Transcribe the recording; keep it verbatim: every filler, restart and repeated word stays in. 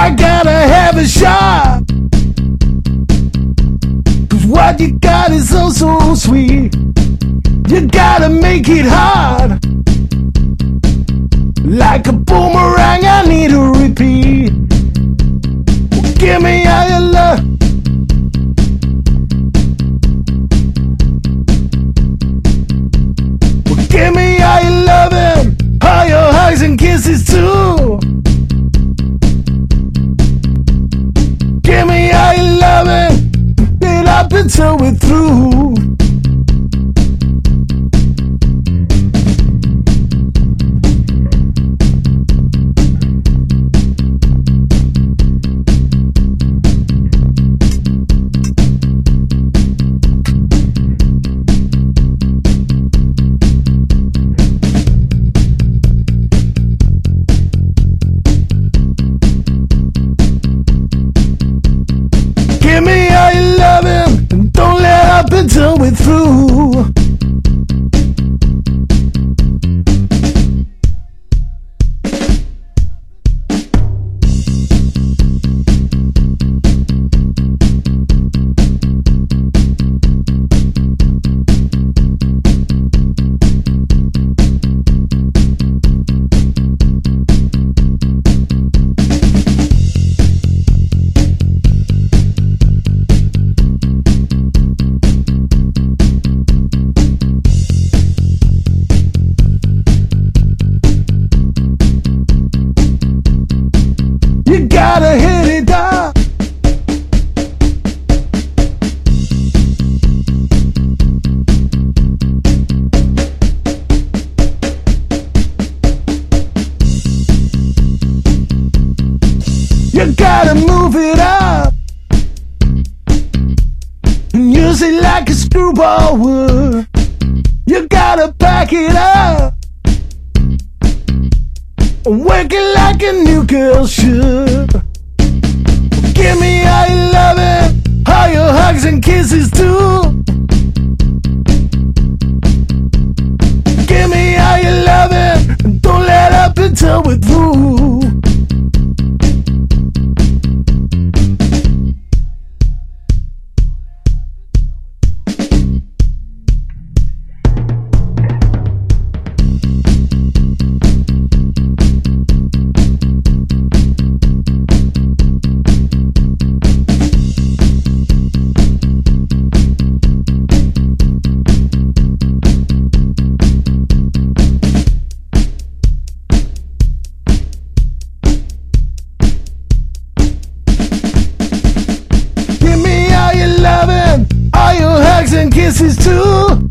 I gotta have a shot, 'cause what you got is so, so sweet. You gotta make it hard, like a boomerang, I need to repeat. Well, give me all your love. Well, give me all your loving, all your hugs and kisses too. Give me all your loving, it up until we're through. Give me all your loving, and don't let up until we're through. You gotta hit it up. You gotta move it up and use it like a screwball would. You gotta back it up and work it like a new girl should. Give me all your loving, all your hugs and kisses too. Give me all your loving, and don't let up until we're through. Give me all your loving, all your hugs and kisses too.